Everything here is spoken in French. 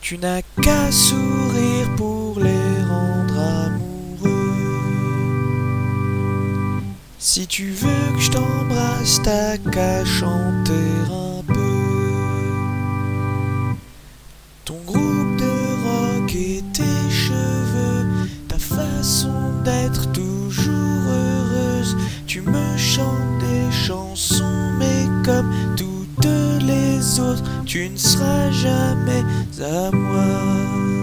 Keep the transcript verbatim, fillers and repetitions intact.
Tu n'as qu'à sourire pour les rendre amoureux. Si tu veux que je t'embrasse, t'as qu'à chanter un peu. Ton groupe de rock et tes cheveux, ta façon d'être toujours heureuse. Tu me chantes des chansons, mais comme toutes les autres, tu ne seras jamais à moi.